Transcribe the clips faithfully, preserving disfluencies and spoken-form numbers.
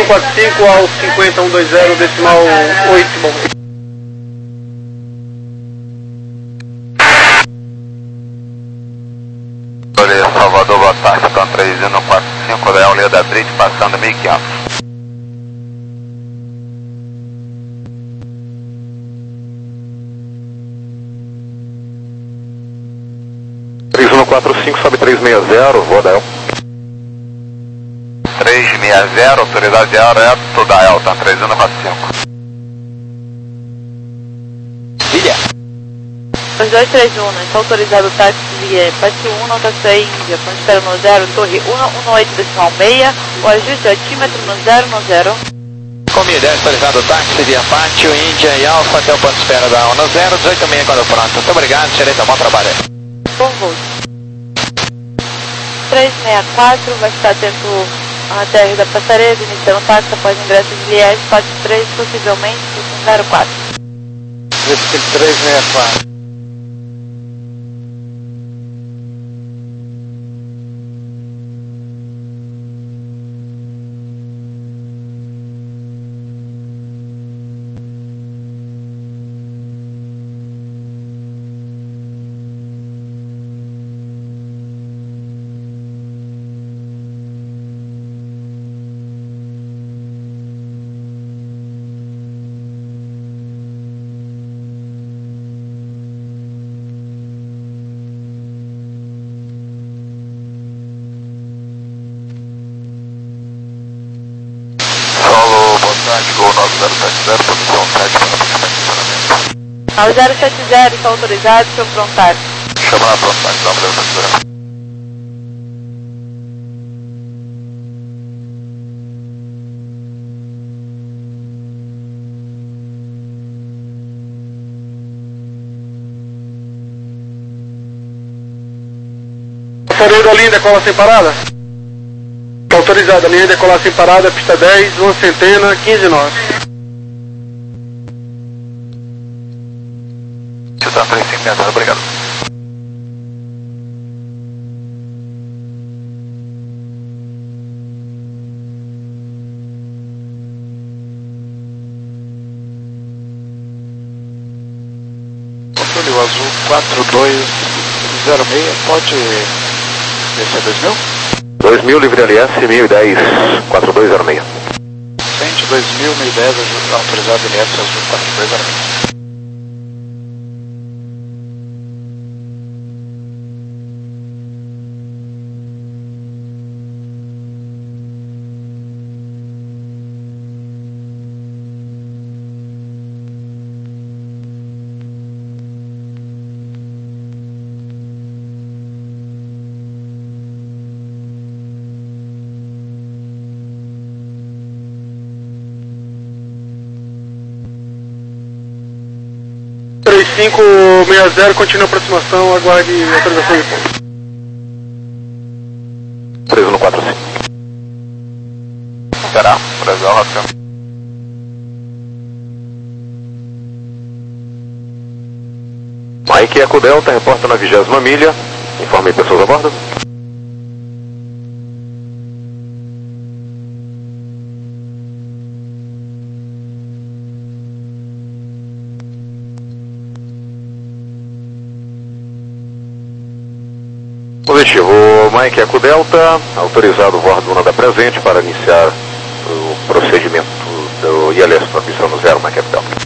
quatro cinco ao cinquenta, um dois zero, decimal oito. Salvador, boa tarde, então três um quatro cinco, Leão Leda Brite, passando mil e quinhentos. três um quatro cinco, sobe três seis zero, vou dar. três seis zero, autoridade direto da Elton, três um quatro cinco. Ilha. dois dois três um, está autorizado o táxi de Pátio um, nota seis, Índia, com espera no zero, torre um um oito decimal seis, o ajuste altímetro no zero no zero. Comida dez, autorizado o táxi de Pátio, Índia e Alfa até o ponto de espera da ONU zero, dezoito e meia quando pronto. Muito obrigado, xereta, bom trabalho. Bom voo. três seis quatro, vai estar atento a T R da Passareda, iniciando o táxi após ingresso de Liège, quatro três, possivelmente, zero quatro. três seis quatro. Gol nove zero sete zero, posição sete para funcionamento. Ao zero sete zero, está autorizado, seu frontário. Chama a frontário, nove zero sete zero. Passareda, linha decola sem parada? Autorizada, linha decolar sem parada, pista dez, uma centena, quinze nove. Titã três cinco seis zero, obrigado. Controle azul quatro dois zero seis, pode descer dois mil? dois mil, livre L S, mil e dez, quatro dois zero seis. Frente dois mil, mil e dez, autorizado L S azul quatro dois zero seis. três cinco seis zero, continua a aproximação, aguarde autorização de ponto. três um quatro cinco. Será? Brasil, Rafael. Mike Eco Delta, reporta na vigésima milha. Informe pessoas a bordo. Positivo, Mike Eco Delta, autorizado o bordo da presente para iniciar o procedimento do I L S para missão no zero, Mike Eco Delta.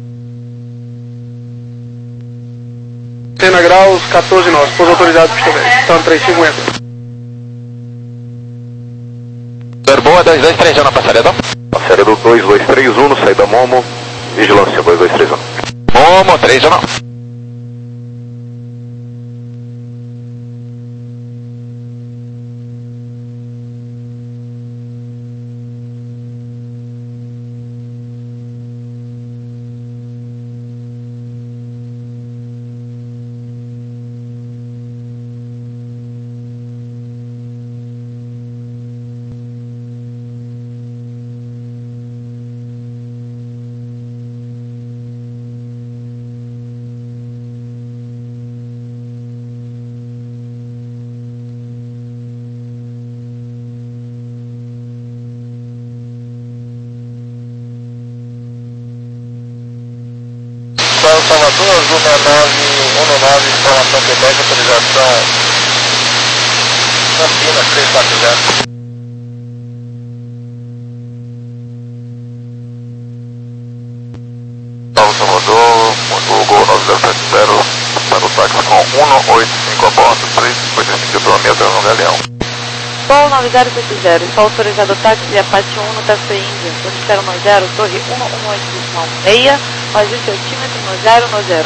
Cena graus, quatorze nove, pouso autorizado, pista dez, então três cinco seis zero. Verboa dois dois três um na Passareda. Passareda do dois dois três um, saída Momo, vigilância dois dois três um. Momo três um. seis nove um nove, informação Quebec, autorização Campinas três quatro zero. Alto rodou, o Gol nove zero sete zero para o táxi com um oito cinco a bordo, três cinquenta e cinco quilômetros no Galeão. Gol nove zero sete zero, está autorizado o táxi Apache um no Taxi Índia, zero um zero, torre um um oito seis, ajuste altímetro no zero no zero.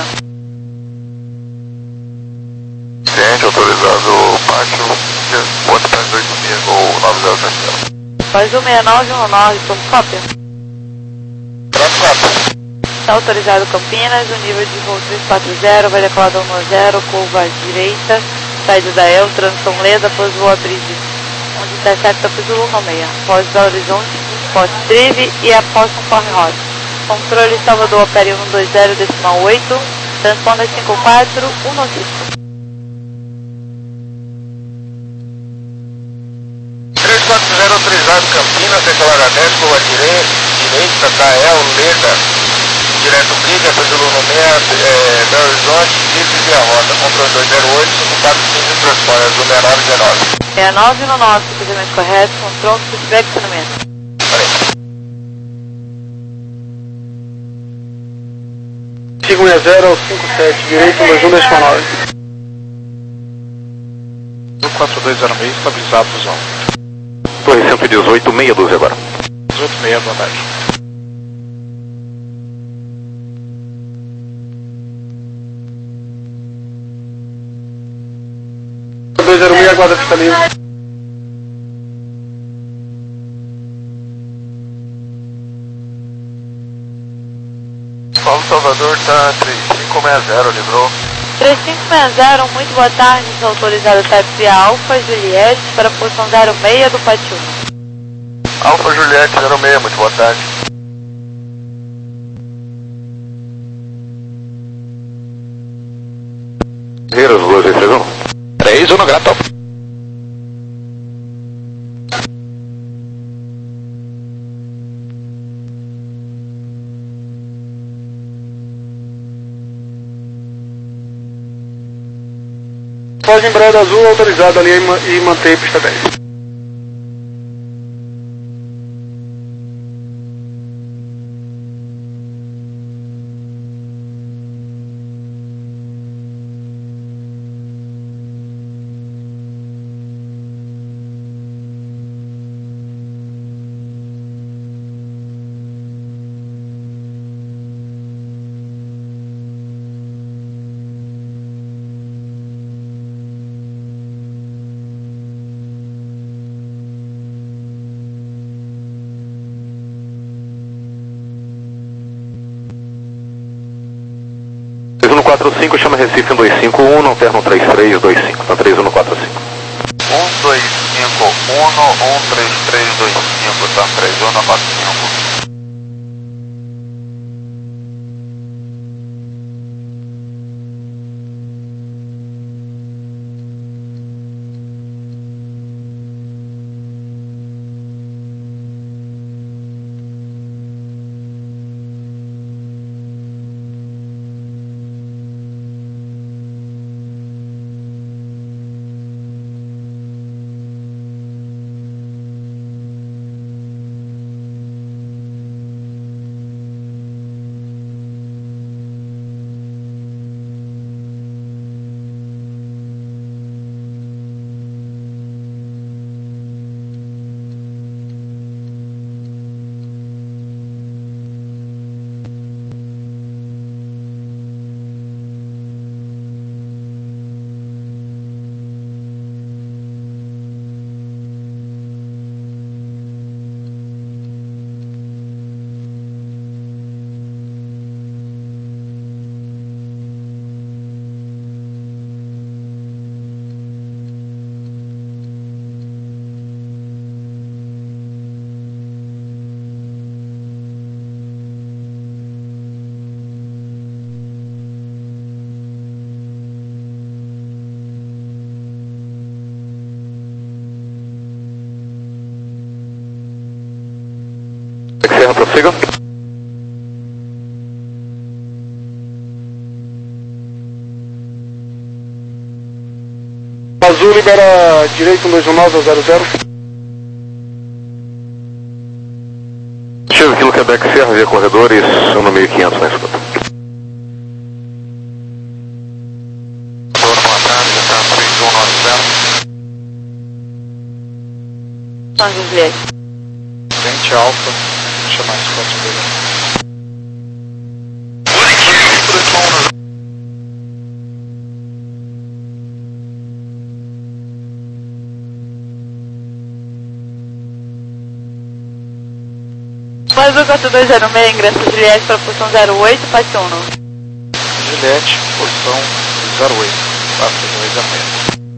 Ciente, autorizado Pátio, ponte para oito seis, Gol nove zero sete zero. Faz o seis nove um nove, como cópia? Pronto, cópia. Está autorizado Campinas, o nível de voo três quatro zero, vai decolar da um zero, curva à direita, saída da El, transição Leda, após voo Abride, onde intercepta para o Zulu no meia, após Belo Horizonte, Sport Drive e após conforme rota. Controle Salvador, opere um dois zero, decimal oito, transponder cinco quatro um cinco. três quatro zero autorizado Campinas, decolar a dez, curva à direita, K L, Leda. Direto Briga, depois do Lula meia, é, Belo Horizonte, Isis e a rota, controle dois zero oito, cinco quatro cinco, transpõe, azul seis nove um nove. seis nove um nove, cruzamento correto, controle, feedback, estacionamento. cinco seis zero cinco sete, direito, dois um decimal nove. quatro dois zero seis, estabilizado, Fusão. Torre cento e dezoito, seis doze agora. dezoito seis, boa tarde. dois zero seis, aguarda pista livre. Paulo Salvador está três cinco seis zero, livrou. três cinco seis zero, muito boa tarde, está autorizado táxi Alfa Juliette para a posição zero seis do Pátio. Alfa Juliette zero seis, muito boa tarde. Zero, dois três um. três um, grato. Pode embreada azul, autorizado ali e manter pista dez. três um quatro cinco, chama Recife um dois cinco um, não terno três três dois cinco, tá três um quatro cinco. um dois cinco um, um três três dois cinco, tá três um quatro cinco. Serra, prossiga. Azul libera direito um dois um nove ao zero zero. Chega Kilo Quebec Serra via corredores, um no mil e quinhentos na escuta. Boa tarde, está três um nove zero. São Juliette. Frente Alfa, chamar esse quatro dele. Mais um quatro dois zero seis, ingresso Juliette para posição zero oito, passe um. Juliette, posição zero oito, quatro dois zero seis.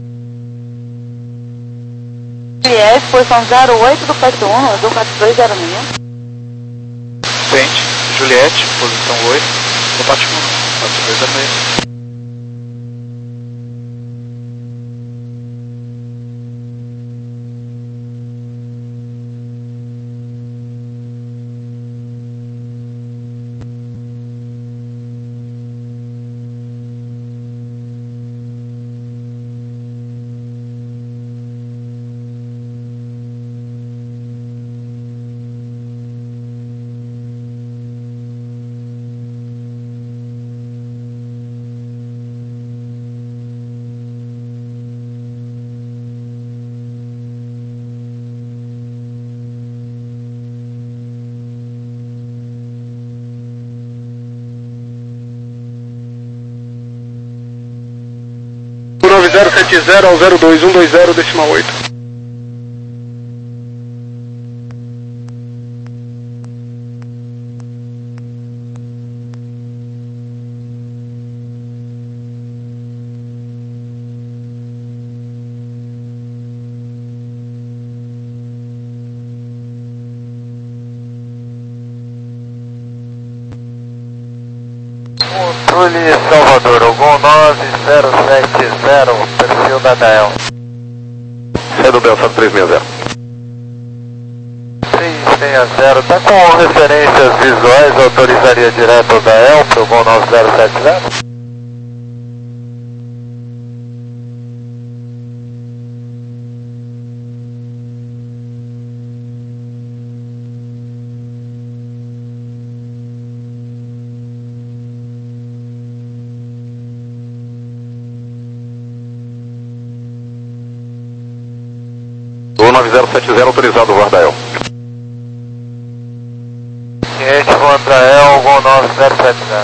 Juliette, posição zero oito do passe um, azul quatro dois zero seis. Frente, Juliette, posição oito, do Pátio um, quatro dois zero seis. nove zero sete zero ao zero dois um dois zero, decimal oito. Controle Salvador, Ogon nove zero sete zero, perfil da D A E L. Sai do Belfast três seis zero. três seis zero, tá com referências visuais, autorizaria direto ao D A E L para o Ogon nove zero sete zero? O nove zero sete zero autorizado, Vardael. Ciente, Vardael, Ogon nove zero sete zero.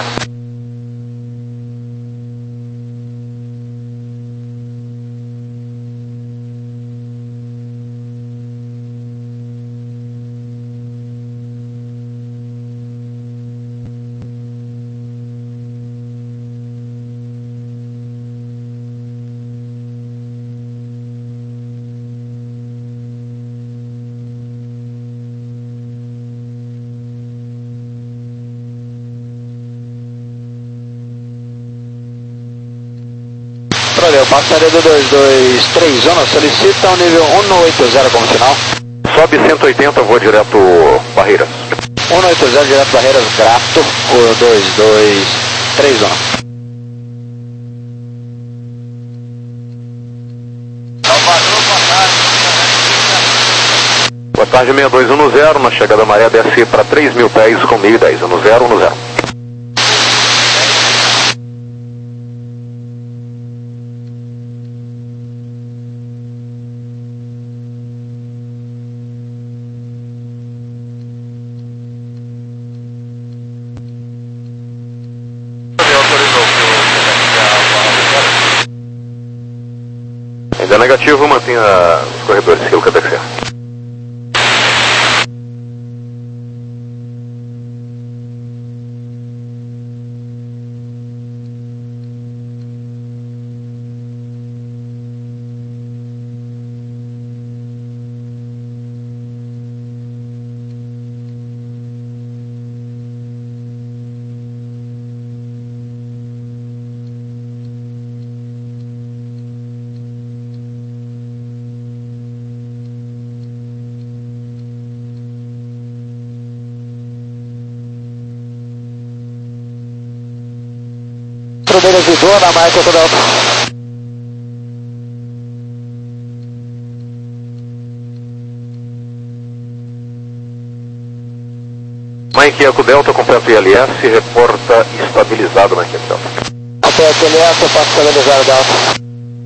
Valeu, passaria do dois dois três um, solicita o nível um não oito zero como final. Sobe cento e oitenta, vou direto Barreiras. um não oito zero, direto Barreiras, grato, o dois dois três um. Boa tarde, seis dois um zero, na chegada da maré desce para três mil pés com mil e dez, um zero um zero. Ainda negativo, mantenha os corredores, Kilo Quebec Serra. Primeiro visor na marca do Delta. Mike Eco Delta, completo I L S, reporta estabilizado Mike Eco Delta. Completo I L S, posso estabilizar o Delta.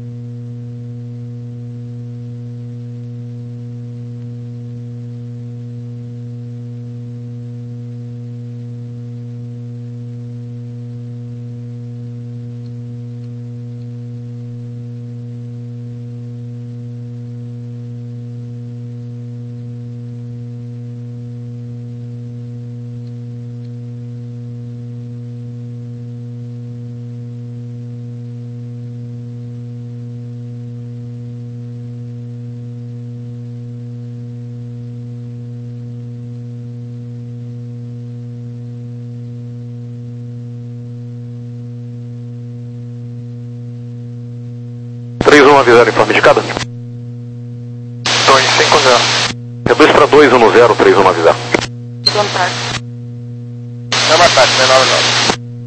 três um avisar informe de cada? dois cinco zero. É dois para dois um zero, três um avisar. Boa tarde. Chama a taxa, né, nove nove.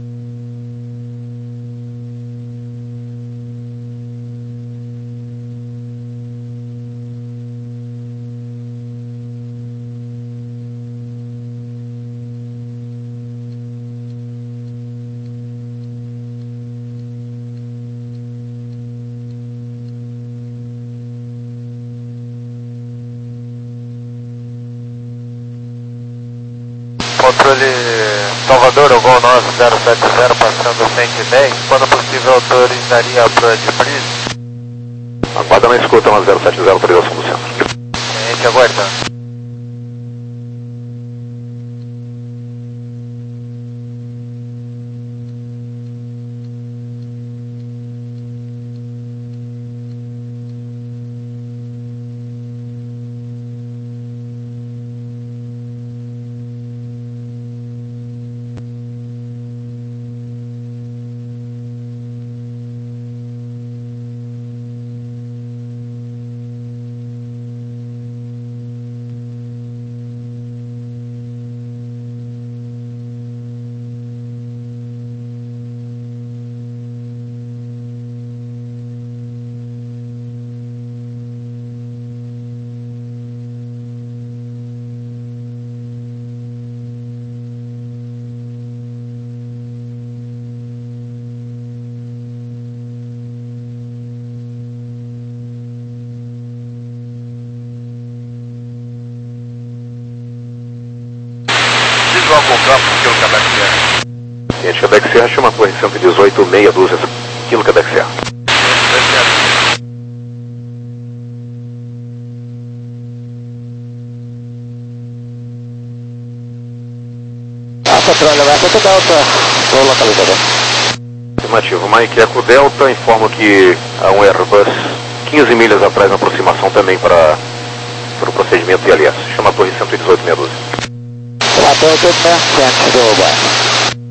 Controle Salvador, o Gol nove zero sete zero, passando cento e dez. Quando possível, autorizaria a proa de brise? Aguarda na escuta, uma zero sete zero, autorização do centro. A gente aguarda. Visual com campo, quilo Quebec Serra. Gente, Quebec Serra chama a torre cento e dezoito, meia dúzia, quilo Quebec Serra. Ah, patrulha, vai para o Delta, o localizador. Afirmativo, Mike Eco Delta, informo que há um Airbus quinze milhas atrás na aproximação também para, para o procedimento I L S. Chama a torre cento e dezoito, meia dúzia. Relatório tudo bem, frente do bairro.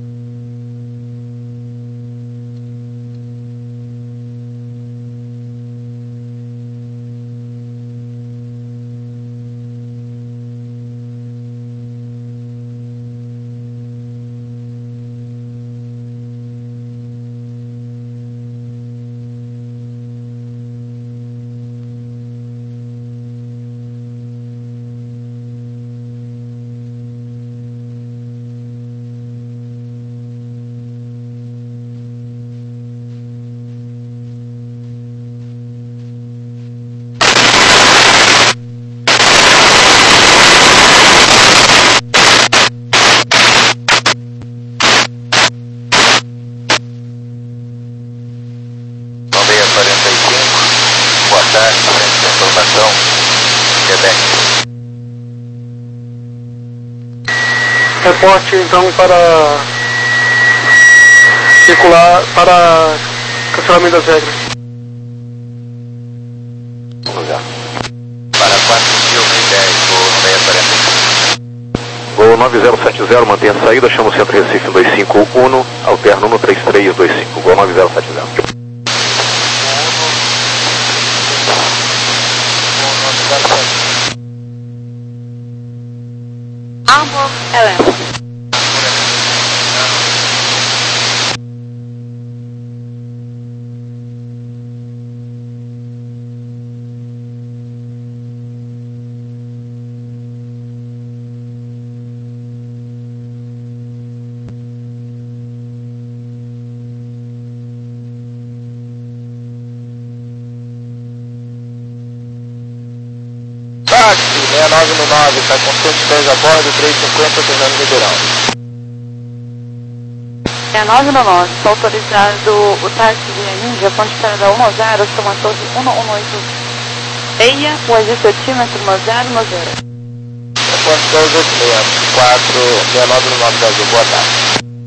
quarenta e cinco, boa tarde, frente de informação, Quebec. Reporte então para circular para cancelamento das regras. Vamos lá. Para quatro mil e dez, voo no seis quarenta e cinco. Gol nove zero sete zero, mantenha a saída, chama o centro Recife em dois cinco um, alterno no três três dois cinco, Gol nove zero sete zero. Hamburg, Helena. táxi, seis nove um nove, está com cento e dez a bordo, três cinquenta, terminando Ribeirão. seis nove um nove, está autorizado o táxi de Índia, ponte espera da um zero, soma torre um um oito seis, o existe altímetro um zero um zero. Ponte dois oito seis, quatro, seis nove um nove, Brasil, boa tarde.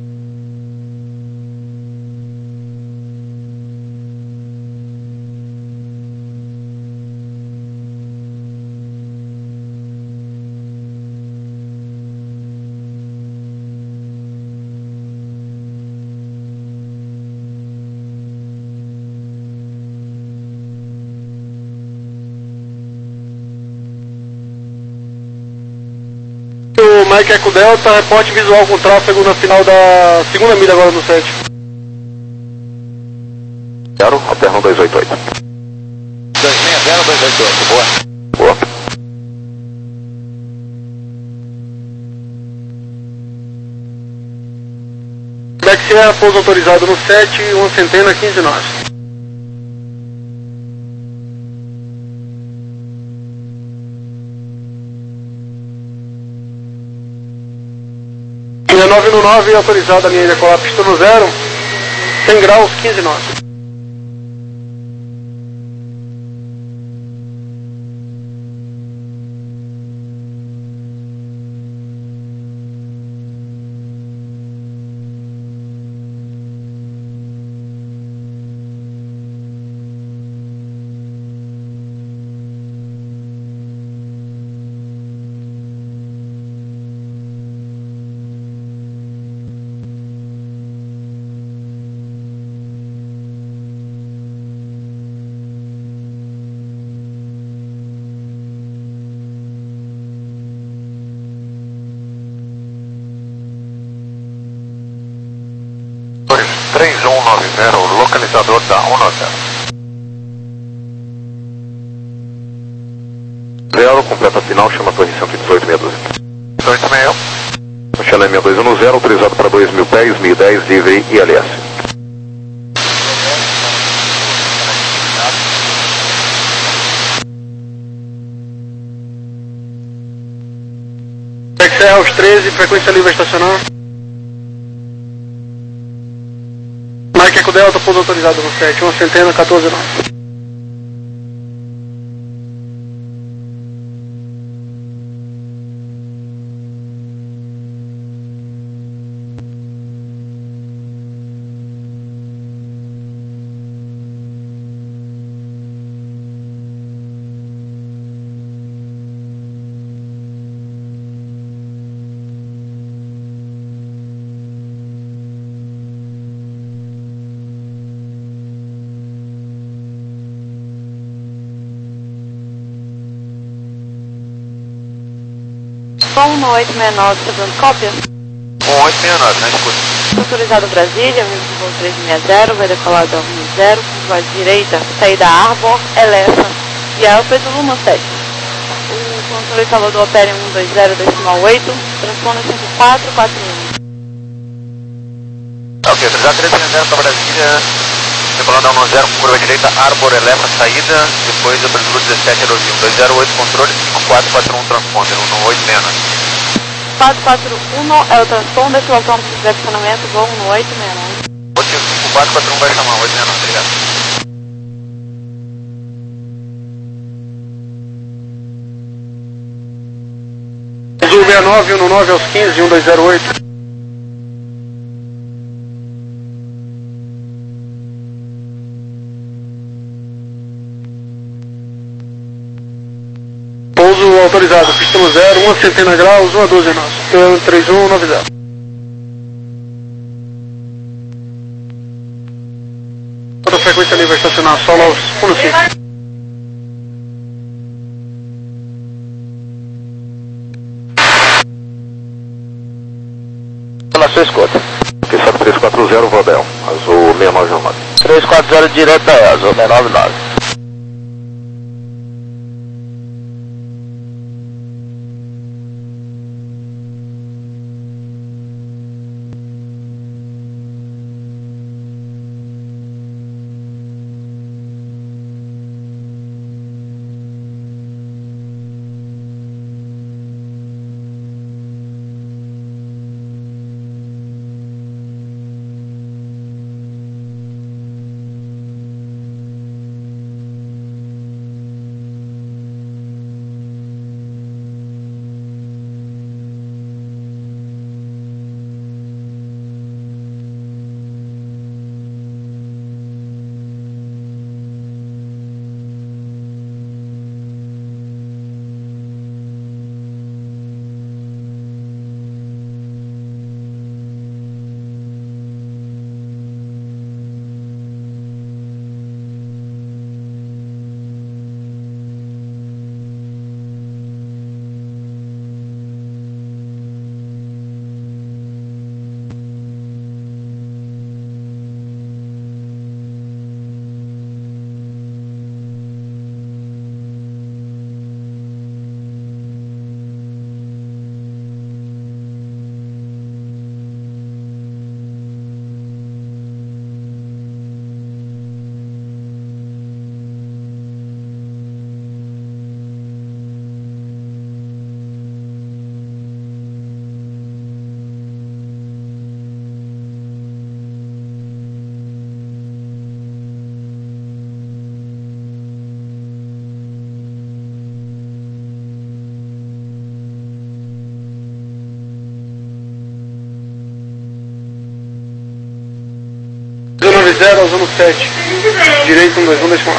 O Mike Eco Delta, reporte visual com tráfego na final da segunda milha agora no sete. Zero, alterno dois oito oito. dois seis zero dois oito oito, boa. Boa. Quebec Sierra, pouso autorizado no sete, uma centena, quinze nove. seis nove um nove, autorizada a linha de decolar pista no zero, cem graus, quinze nove. três um nove zero, localizador da um zero. Zero, completa final, chama torre cento e dezoito, meia dúzia. dezoito meio. Chama seis dois um zero, autorizado para dois mil pés, mil e dez, livre I L S. Quebec Sierra aos treze, frequência livre a estacionar. Mike Eco Delta, pouso autorizado no sete, uma centena, quatorze nove. um oito seis nove, está dando cópia? um oito seis nove, né? Escuta. Autorizado Brasília, voo três seis zero, vai decolar da um zero, curva direita, saída Arbor, Elefa e Alfa do Luma sete. O controle Salvador opera em um dois zero decimal oito, transponder cinco quatro quatro um. Ok, autorizado três seis zero para Brasília, decolando a um zero, curva direita, Arbor, Elefa, saída, depois abertura dezessete, aerovio, dois zero oito, controle, cinco quatro quatro um, transponder, um oito seis nove. quatro quatro um é o transponder, se o autônomo de direcionamento, voo um oito seis nove. Motivo cinco quatro quatro um vai chamar, oito seis nove, obrigado. Azul seis nove um nove aos quinze, um dois zero oito. Pouso autorizado, pista no zero, uma centena graus, uma doze nove. três um nove zero. Toda frequência livre a estacionar, solo aos um cinco. Na sua escuta. Aqui sabe três quatro zero, Vodel, azul seis nove nove. três quatro zero direto da E S A, seis nove nove. dois zero, ozono sete. Direito um dois um, decimal.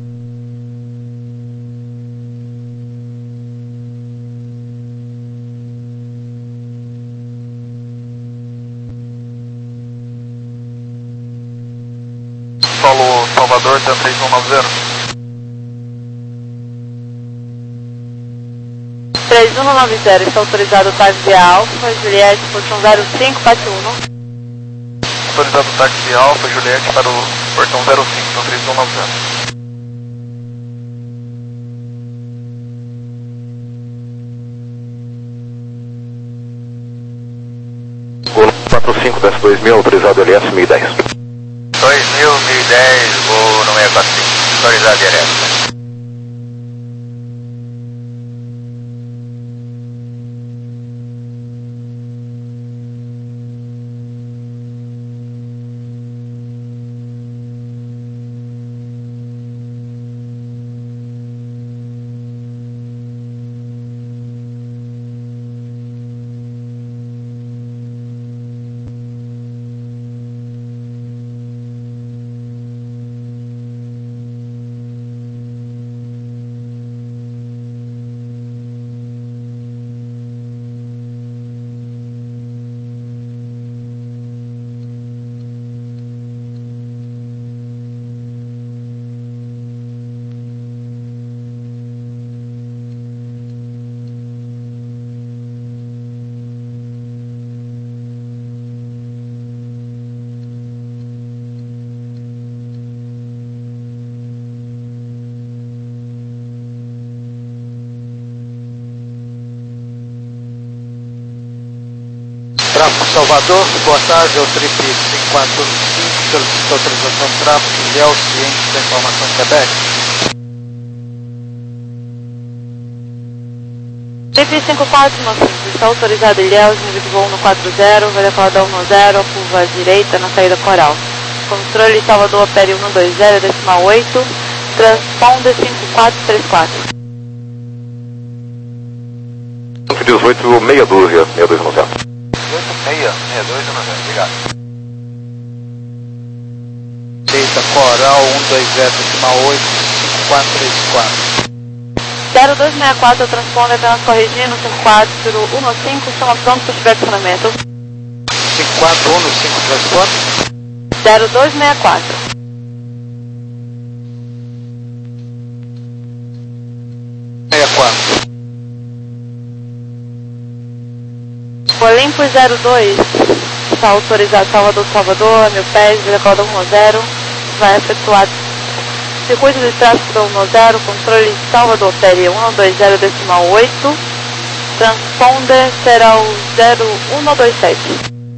Solo Salvador, tá três um nove zero. três um nove zero, está autorizado o táxi Alfa, Juliette, portão zero cinco quatro um. Autorizado o táxi Alfa, Juliette, para o portão zero cinco, então três um nove zero. Gol quatro cinco, desce dois mil, autorizado L S mil e dez. dois mil, mil e dez, voo no seis quatro cinco, autorizado direto. Tráfego Salvador, boa tarde, é o Trip cinco quatro cinco, solicita autorização de tráfego, Ilhéus, cliente da informação Quebec. Trip cinco quatro cinco, está autorizado Ilhéus, nível de voo no quatro zero, vai decolar da um zero, a curva à direita na saída coral. Controle Salvador, Opere um dois zero, decimal oito, transponder cinco quatro três quatro. cento e dezoito, meia dúzia, meia dúzia no zero. dezoito seis seis dois um zero, obrigado. Direita coral, um dois zero, decimal oito, cinco quatro três quatro. zero dois seis quatro, transponder apenas corrigindo, cinco quatro um cinco, chama pronto para estacionamento. cinco quatro um cinco, transponder. zero dois seis quatro. sessenta e quatro. Olimpo zero dois, está autorizado Salvador, Salvador, mil pés, decola um zero, vai efetuar circuito de tráfego da um zero, controle Salvador, Opere um dois zero, decimal oito, transponder será o zero um dois sete.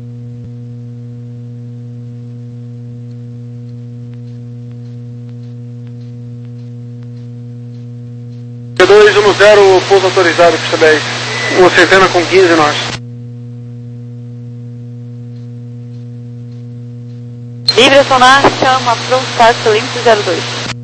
P dois um zero, pouso autorizado, pista dez. Uma centena com quinze nós. Livre sonar, chama pronto, táxi limpo zero dois.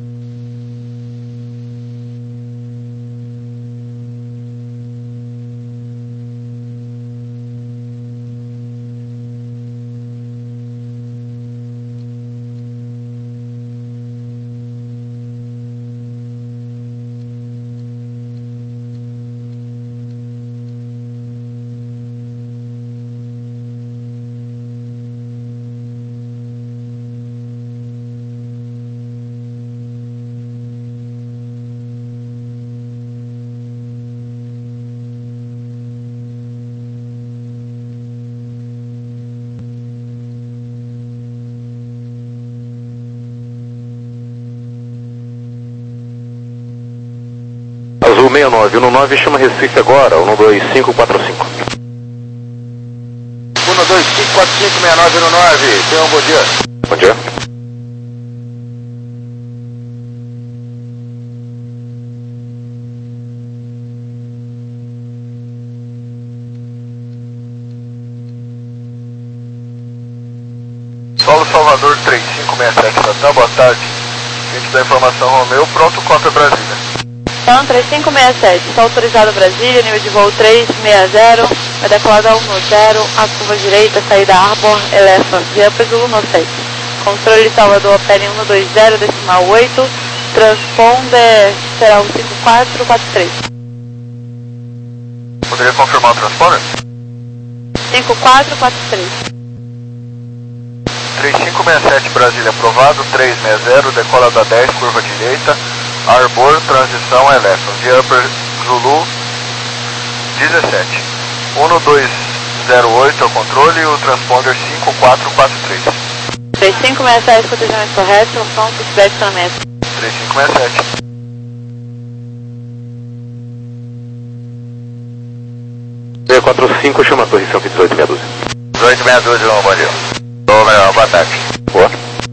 Azul sessenta e nove, um nove, chama Recife agora, um dois cinco quatro cinco. um dois cinco quatro cinco seis nove um nove, tenha um bom dia. Bom dia. Solo Salvador três cinco seis sete, Natal, boa tarde. Gente da informação Romeu, pronto, cópia Brasília. Então, três cinco seis sete, está autorizado Brasília, nível de voo três seis zero, vai decolar da um zero, a curva direita, saída Arbor, Elefa, via Pesulo no seis. Controle Salvador, P N um dois zero, decimal oito, transponder será o cinco quatro quatro três. Poderia confirmar o transponder? cinco quatro quatro três. três cinco seis sete Brasília aprovado, três seis zero, decola da dez, curva direita, Arbor, transição Elephant, de Upper Zulu dezessete. um dois zero oito é o controle e o transponder cinco quatro quatro três. três cinco seis sete, cotejamento correto, pronto, feedback na meta. três cinco seis sete. seis quatro cinco, chama a torre cento e dezoito meia dúzia. dezoito meia dúzia, bom dia. Tô melhor, boa tarde. Boa.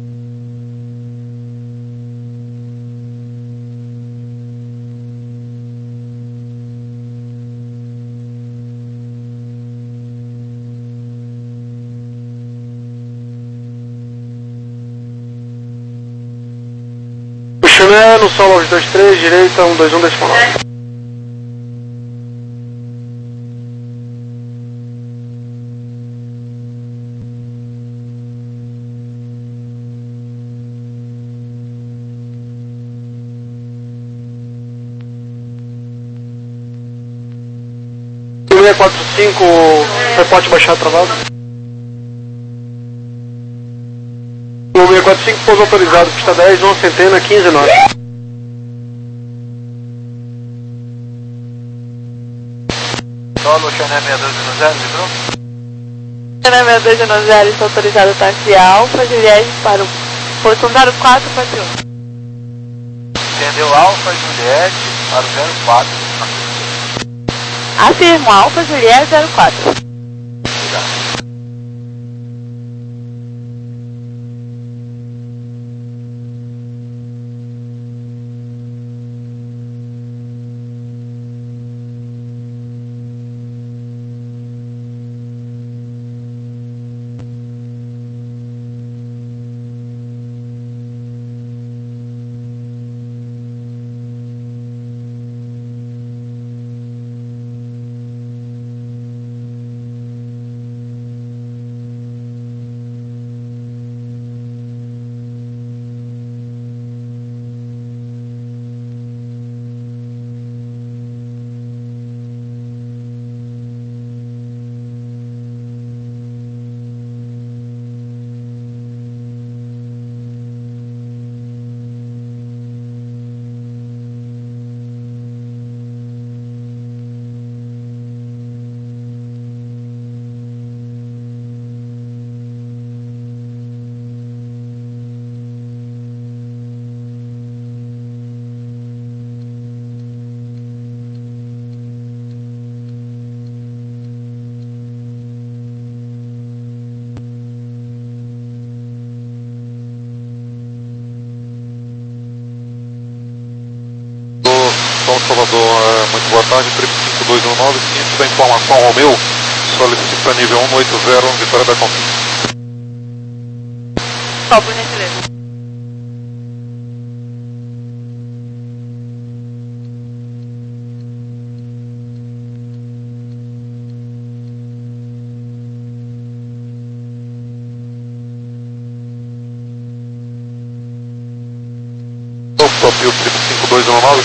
Chaminé no solo nove dois três, direita um dois um decimal nove. seis quatro cinco, reporte baixar travado. seis quatro cinco, pouso autorizado, pista dez, uma centena, quinze nove. Solo, Xané seis dois um zero, livrou? Xané seis dois um zero, está autorizado táxi Alfa, Juliette para o portão zero quatro quatro um. Entendeu Alfa, Juliette, para o zero quatro. Afirmo, Alfa, Juliette zero quatro. Obrigado. Salvador, é, muito boa tarde, triplo cinco dois um nove, ciência da informação Romeu, solicita nível um oito zero, Vitória da Conquista. Qual por gentileza? Top triplo cinco dois um nove.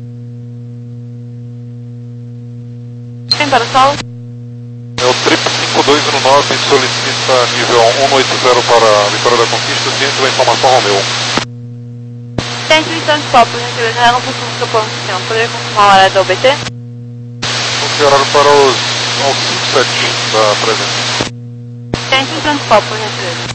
Quem para o sol? É o triplo cinco dois um nove, solicita nível um oito zero para a Vitória da Conquista, ciência da informação Romeu. Ciente de transporte, por gentileza, eu não consigo que eu ponho no sistema. Poderia confirmar a hora da O B T? Considerado para os cinco sete da presença. Ciente de transporte, por gentileza.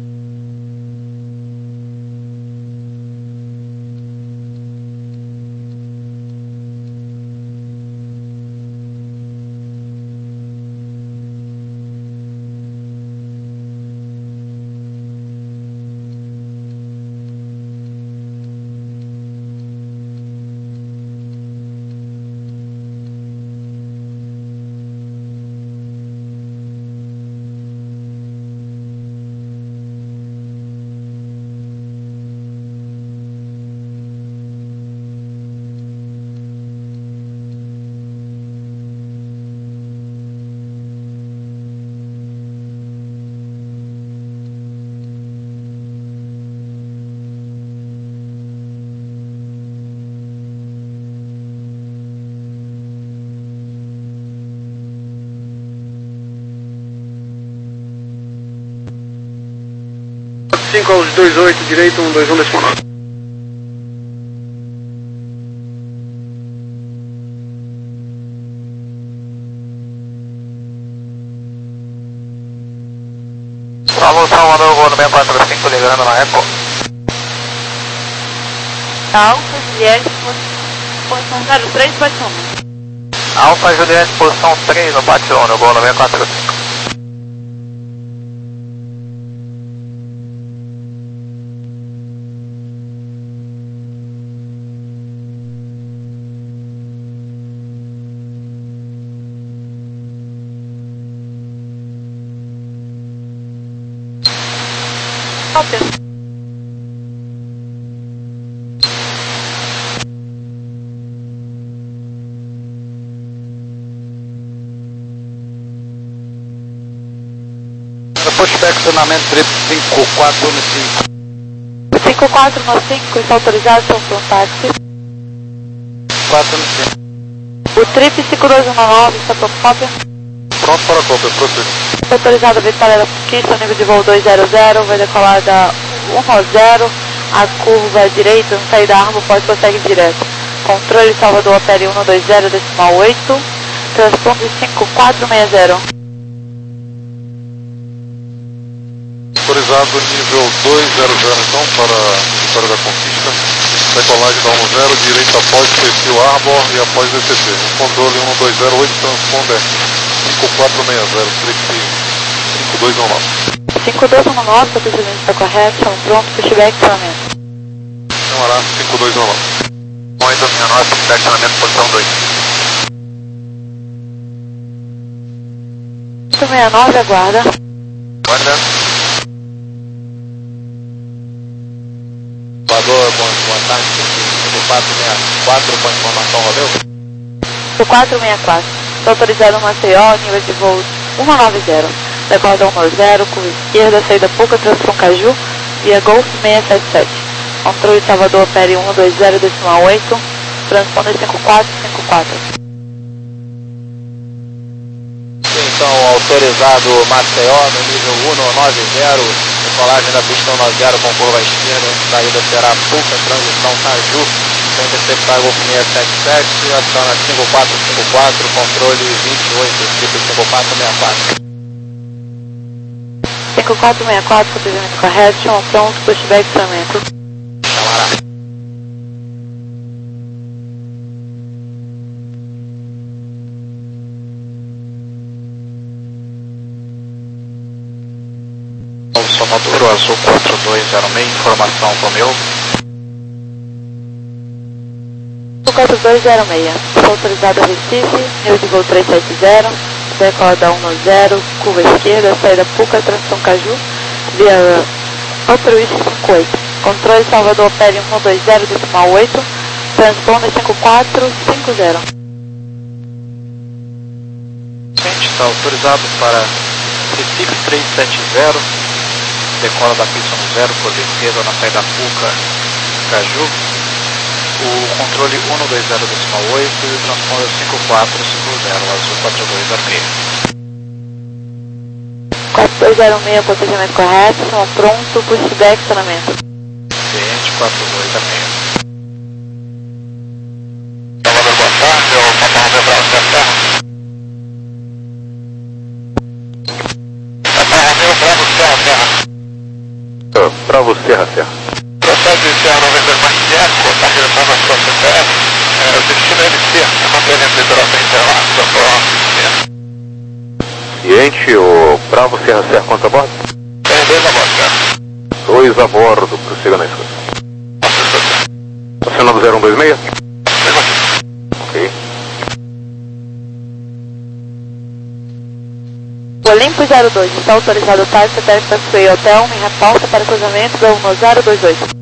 cinco aos dois oito, direito, um dois um, desculpa. Alô, Salvador, vou no seis quatro cinco, ligando na Eco. Alfa, Juliette, posição zero três, bate um. Alfa, Juliette, posição três, no bate um, eu vou no seis quatro cinco. Cópia. Pushback treinamento trip cinco quatro um cinco. cinco quatro um cinco, está autorizado, são para um táxi. quatro um cinco. O trip cinco dois um nove, está pronto, cópia. Pronto para a cópia, processo. Está autorizado a Vitória da Conquista, nível de voo dois zero zero, vai decolar da um zero, a curva à direita, no saída da Armo, pode prosseguir direto. Controle Salvador, opere um dois zero, decimal oito, transponder cinco quatro seis zero. Autorizado nível dois zero zero então para a Vitória da Conquista. Decolagem da um zero, direita após perfil Arbor e após D C T. Um controle um dois zero oito, transponder cinco quatro seis zero, trip cinco dois um nove. cinco dois um nove, o procedimento está correto, estamos prontos, pushback, treinamento. Camará cinco dois um nove. oito seis nove, pushback treinamento, posição dois. oito seis nove, aguarda. Guarda. Salvador, boa tarde, cinco quatro seis quatro, com informação, valeu? cinco quatro seis quatro, está autorizado Maceió, nível de voo um nove zero. Decola um zero, curva esquerda, saída Puca, Transpon-Caju, via Golf seis sete sete. Controle Salvador, opere um dois zero, decimal oito, transponder cinco quatro cinco quatro. Então, autorizado Maceió no nível um nove zero, decolagem da pista um zero com curva esquerda, saída será Puca, transição Caju, sem interceptar Golf seis sete sete, aciona cinco quatro cinco quatro, controle vinte e oito, tipo cinco quatro seis quatro. cinco quatro seis quatro, procedimento correto, chama pronto, pushback, treinamento. Camará. Salvador, Azul quatro dois zero seis, informação Romeu. quatro dois zero seis, está autorizado a Recife, nível de voo três sete zero, decola da um zero, curva esquerda, saída Puca, transição Caju, via Altruíste cinco oito. Controle Salvador, opere um dois zero, decimal oito, transponder cinco quatro cinco zero. Gente, está autorizado para Recife três sete zero, decola da pista um zero, curva esquerda na saída Puca, Caju. O controle um dois zero decimal oito e o transponder cinco quatro cinco zero, Azul quatro dois zero seis. quatro dois zero seis, procedimento correto, chama pronto, pushback, treinamento. Cliente quatro dois zero seis. Salvador, boa tarde, é o Papa Romeu Bravo Serra. Papa Romeu Bravo Serra Serra. Bravo Serra Serra. Processo de Serra noventa e dois mais Eco, está realizando a sua C P F. O destino é L C, é uma presença litoral sem interlaço, próximo. Ciente, o Bravo Serra Serra, quanto a bordo? Tem dois a bordo, certo? Dois a bordo, prossiga na escuta. Acionando zero um dois seis? Ok. Olimpo zero dois, está autorizado o táxi satélite Taxway Hotel, me reporta para cruzamento da um zero dois oito.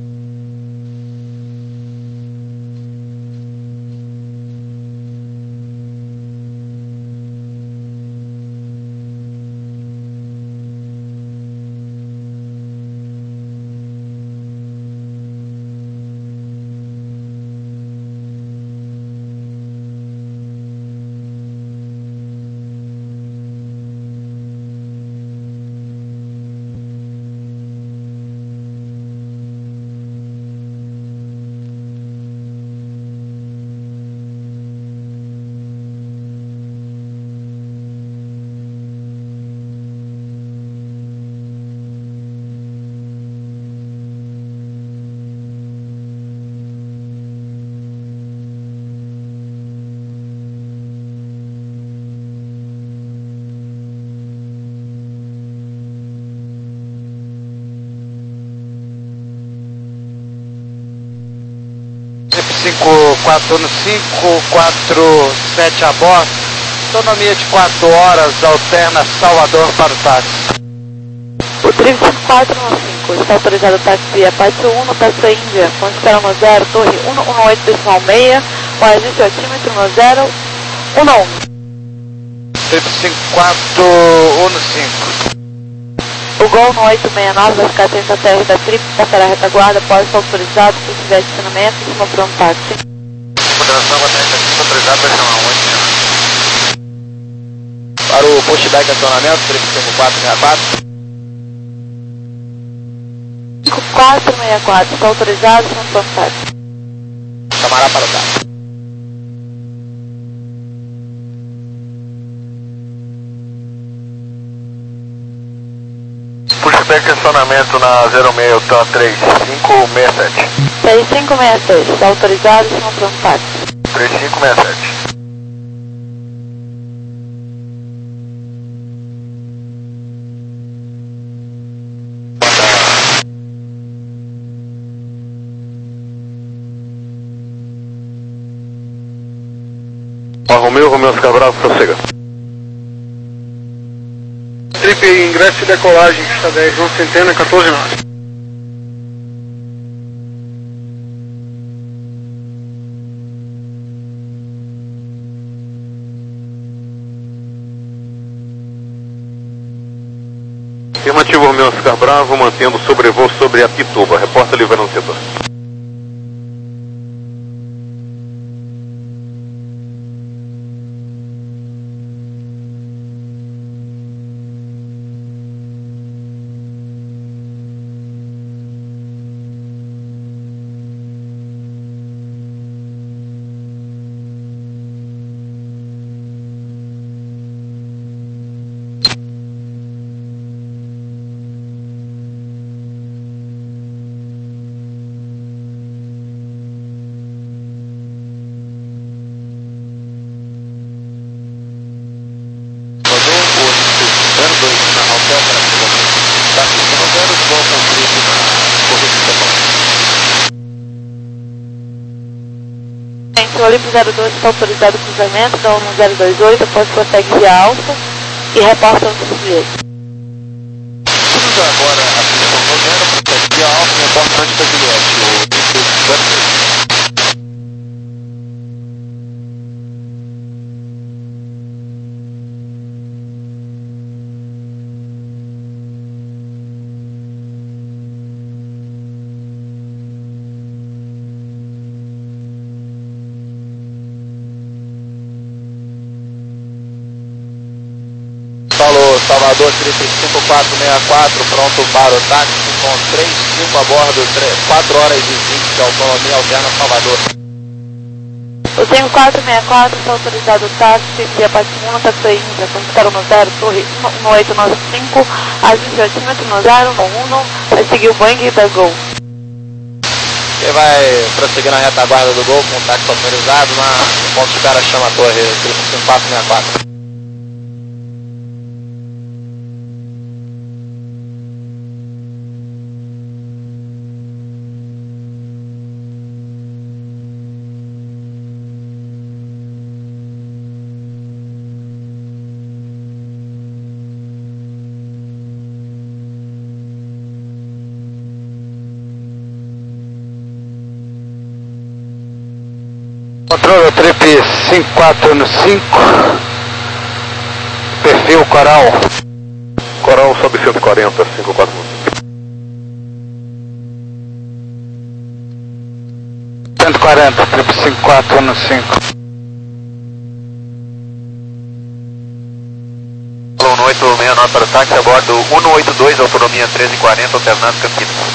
cinco quatro um cinco, quatro sete a bordo, autonomia de quatro horas, alterna Salvador para o táxi. O trip cinco quatro um cinco está autorizado o táxi Apache um no Taxa Índia, ponte para no zero, torre cento e dezoito decimal seis, com ajuste altímetro no zero um um. Trip cinco quatro um cinco. O Gol no oito seis nove vai ficar atento à T R da Trip, passará a retaguarda, pode ser autorizado, se tiver estacionamento, e se for um táxi. Moderação, vai ter autorizado, vai chamar onde? Para o pushback acionamento, trip cinco quatro seis quatro. cinco quatro seis quatro, está autorizado, se não for um táxi. Chamará para o táxi. Pushback acionamento na zero seis, O T A três cinco seis sete. três cinco seis seis, está autorizado, se não for um táxi. três cinco seis sete. Romeu, Romeu Oscar Bravo, prossiga. Trip ingresso e decolagem, pista dez, uma centena, quatorze nove. Afirmativo, Romeu Oscar Bravo, mantendo sobrevoo sobre a Pituba. Reporta livre no setor. O Olimpo zero dois está autorizado o cruzamento da um zero dois oito, após prossegue via Alfa e reporta o bilhete. Cruza agora a pista um zero, prossegue via Alfa e reporta onde está o bilhete. O zero dois. Falou, Salvador, trip cinco quatro seis quatro, pronto para o táxi com três cinco a bordo, quatro horas e vinte, autonomia alterna Salvador. O cinco quatro seis quatro está autorizado o táxi via Apache um no Taxa Índia, ponte para no zero, torre cento e dezoito nove cinco, ajuste altímetro no zero um um, vai seguir o Boeing da Gol. Ele vai prosseguir na retaguarda do Gol com o táxi autorizado na ponto de espera chama a torre, trip cinco quatro seis quatro. Controle trip cinco quatro um cinco, perfil Coral. Coral sobe cento e quarenta, cinco quatro um. cento e quarenta, trip cinco quatro um cinco. um oito seis nove para o táxi, a bordo cento e oitenta e dois, autonomia treze e quarenta, alternando Campinas.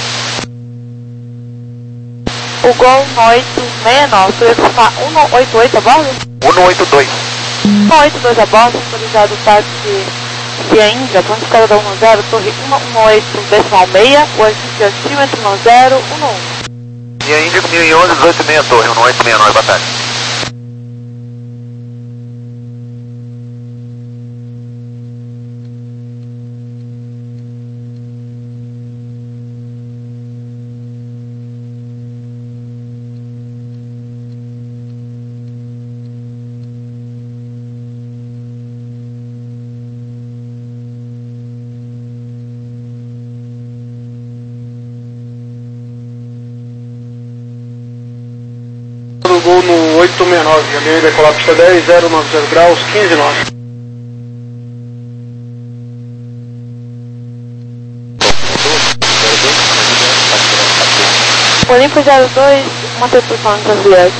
O Gol oito seis nove, tu ia confirmar cento e oitenta e oito a bordo? cento e oitenta e dois. cento e oitenta e dois a bordo, autorizado o táxi via Índia, ponte para da um zero, torre cento e dezoito decimal seis, o ajuste altímetro no zero um um. E a Índia mil e onze, dezoito seis, torre cento e oitenta e nove, batalha. No gol no oito sessenta e nove, a linha decolar pista dez, zero nove zero graus, quinze nove. Olimpo zero dois, mantém posição de Brasileiro.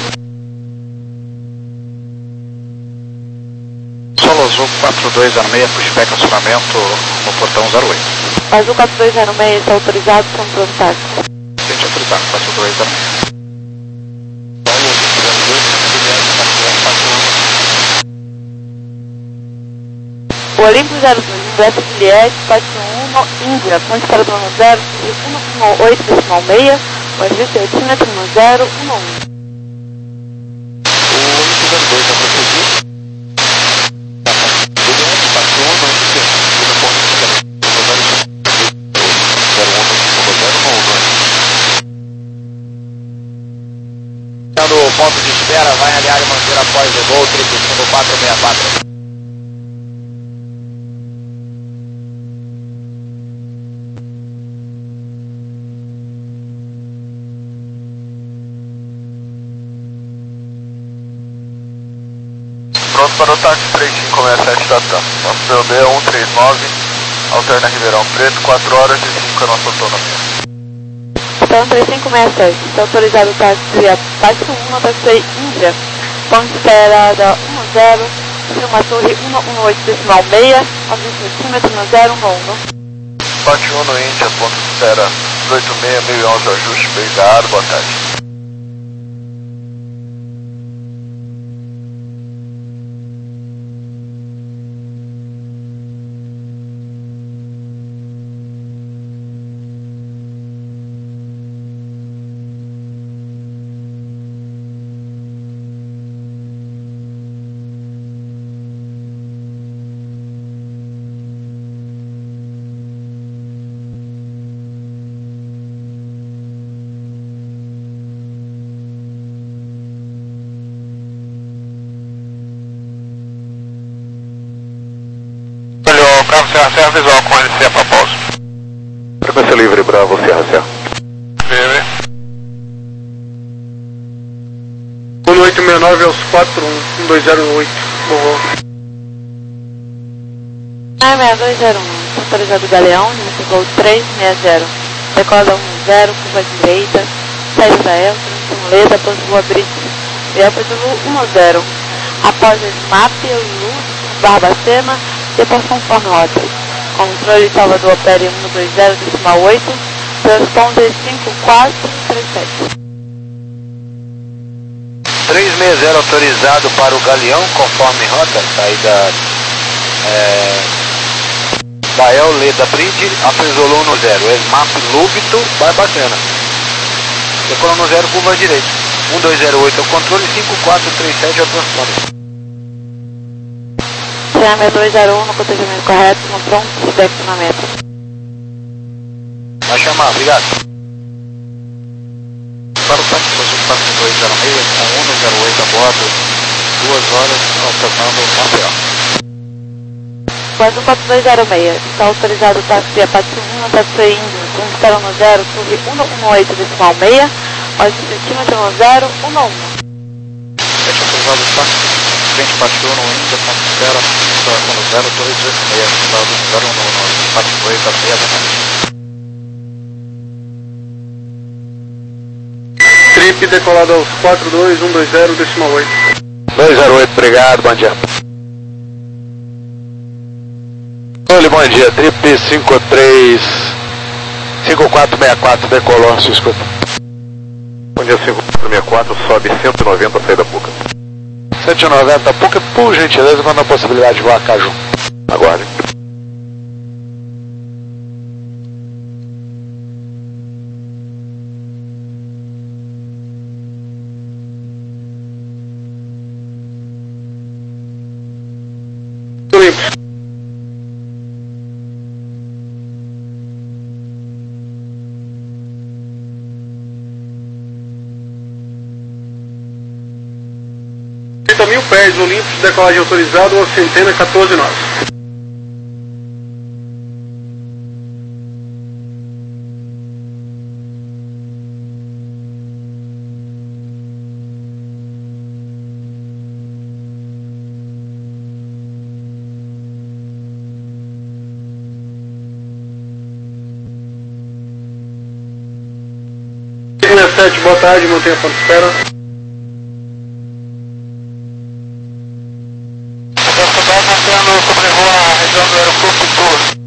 Solo Azul quatro dois zero seis, pushback acionamento no portão zero oito. Azul quatro dois zero seis, está autorizado, estamos pronto táxi. Tente autorizar, quatro dois zero seis. O Olimpo zero dois, ingresso Juliette, quatro um, Índia, ponte para o plano zero, um um oito decimal seis, o S V centímetro no zero um um. O Olimpo zero dois está protegido. Juliette, quatro um, não esquece. Segunda ponte de zero um, no ponto de espera, vai aliar e manter após o voo, triplo quatro seis quatro. Pronto para o táxi três cinco seis sete da TAM. Nosso P O B é um três nove, alterna Ribeirão Preto, quatro horas e cinco a nossa autonomia. Então três cinco seis sete, está autorizado o táxi via táxi um, no táxi Índia, ponte esperada um zero, firma torre um um oito decimal seis, a vinte centímetros no zero um um. Parte um no Índia, ponto de espera dezoito seis, mil e onze, ajuste, beijo da ar, boa tarde. Bravo Serra Serra, visual com L C para pausa. Frequência livre, Bravo Serra Serra. Livre. No oito seis nove aos quatro um, um dois zero oito. Ah, seis dois zero um, autorizado Galeão, nível voo três seis zero. Decola um zero, curva direita, saída da Eltra, Leda, Rua Brito, Elpa de Lu um zero. Após o map, Lu, Barbacena, depois conforme rota. Controle Salvador Pere um dois zero decimal oito, transponder cinco quatro três sete. três seis zero autorizado para o Galeão, conforme rota, saída é, Bael, Leda Bridge, Apesolu no zero, Esmap Lúbito, Barbacena. Decola no zero, curva direita. um dois zero oito é o controle, cinco quatro três sete é o transponder. seis dois zero um no protegimento correto, no pronto, feedback na meta. Vai chamar, obrigado. Para o táxi azul quatro dois zero seis, com um zero oito a bordo, duas horas, alternando Maceió. Azul quatro dois zero seis, está autorizado o táxi Apache um, táxi Índio, com espera no zero, torre um um oito decimal seis, oito centímetros no zero um um. Tente autorizado o táxi, frente Apache um, no Índia, ponto de espera, no zero dois oito seis, estado zero um nove, quatro dois zero seis, exatamente. Trip decolado aos quatro dois um dois zero decimal oito. dois zero oito, obrigado, bom dia. Oi, bom dia, Trip cinco três cinco quatro seis quatro, decolou, se escuta. Bom dia, cinco quatro seis quatro, sobe cento e noventa, saída Puca. cento e noventa, Puca, por gentileza, quando a possibilidade de voar Caju. Aguarde. Limpo. trinta mil pés, Olímpicos, decolagem autorizado, uma centena, quatorze nove. sete, boa tarde, mantenha a ponto de espera. Delta dez mantendo sobrevoo a região do aeroporto Sul.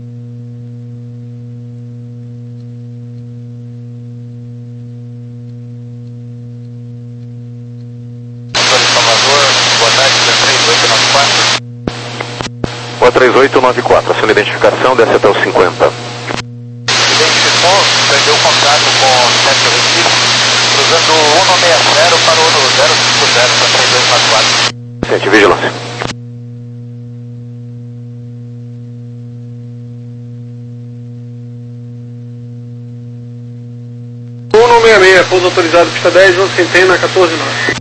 Boa três oito nove quatro, sua identificação, desce até o cinquenta. Identificou, perdeu o contato com o Centro Recife, cruzando o cento e sessenta para o zero cinco zero para três dois nove quatro. Sente vigilância. um sessenta e seis, pouso autorizado, pista dez, uma centena, quatorze nove.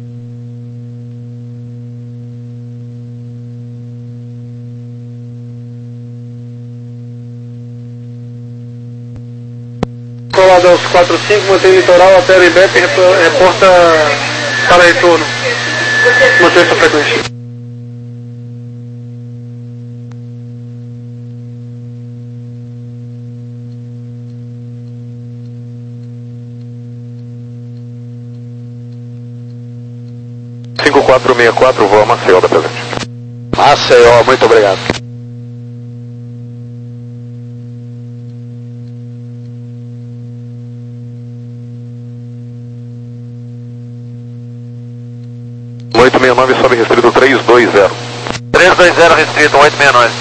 Colado aos quatro cinco, mantém litoral, altera I B E P e reporta para retorno. Mantém essa frequência. cinco quatro seis quatro, voa Maceió da presente. Maceió, muito obrigado. oito seis nove, sobe restrito três dois zero. três dois zero restrito, oito seis nove.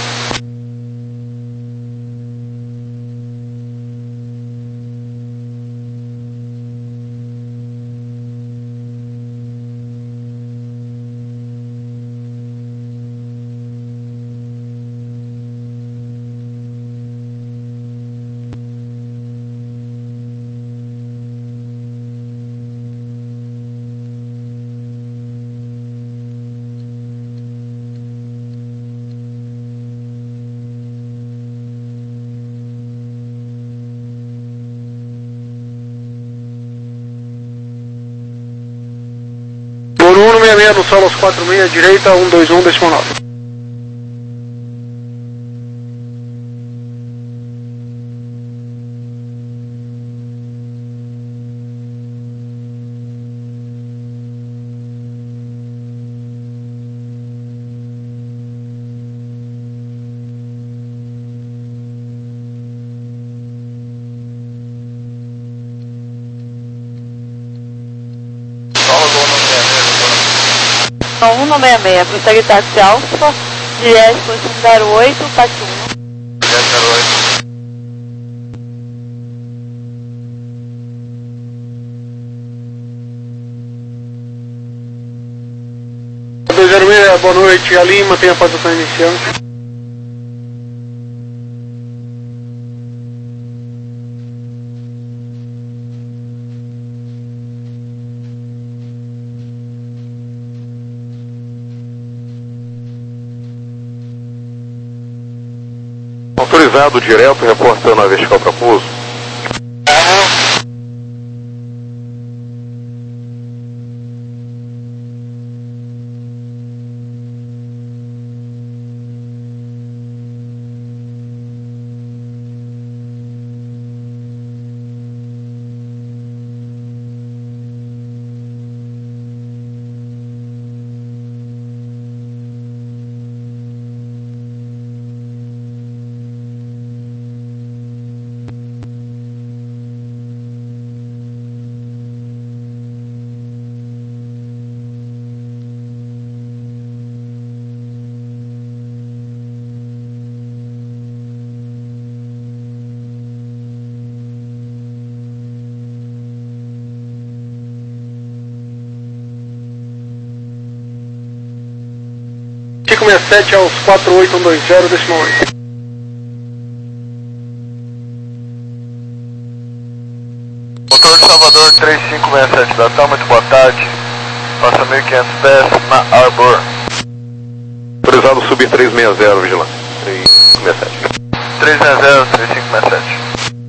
um sessenta e seis no solo aos quatro seis, direita, um dois um, décimo nove. um sessenta e seis, prossegue táxi Alfa, direto posição zero oito, táxi um. zero oito. dois zero seis, boa noite, ali, mantenha a posição iniciante. Autorizado direto, reportando a vertical para pouso. cinco seis sete aos quatro oito um dois zero, décimo oito. Motor de Salvador três cinco seis sete, Natal, muito boa tarde. Passa mil e quinhentos pés na Arbor. Autorizado subir três seis zero, vigilância. três cinco seis sete. três seis zero, três cinco seis sete.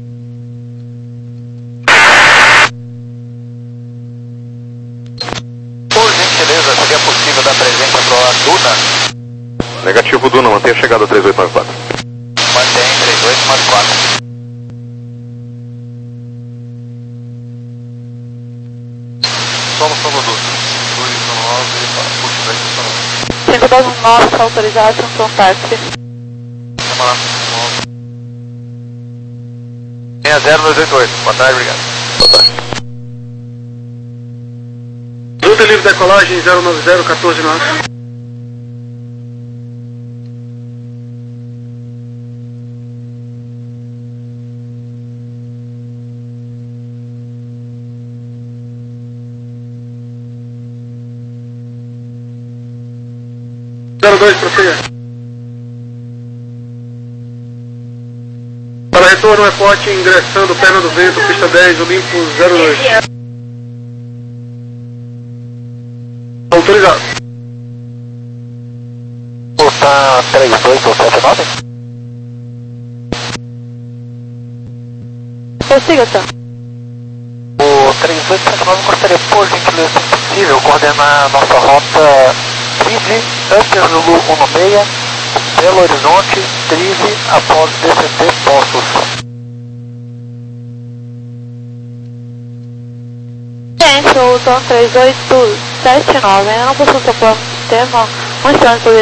Por gentileza, seria possível dar presença para a Duna? Negativo Duna, mantenha a chegada três oito nove quatro. Mantém três oito nove quatro. autorizado, Samsung táxi. Vamos lá. seis zero dois oito oito, boa tarde, obrigado. Boa tarde. Junta livre decolagem zero nove zero um quatro nove. zero dois, prossiga. Para retorno, reporte ingressando perna do vento, pista dez, Olimpo zero dois. Autorizado. Voltar três dois ou sete nove? Prossiga, tá? O três oito sete nove gostaria, por gentileza, se possível, coordenar nossa rota Trize, Upper Zulu um seis, Belo Horizonte, Trize, após descender Poços. Gente, o Tom três oito sete nove, ainda não possui seu plano do sistema, mostrando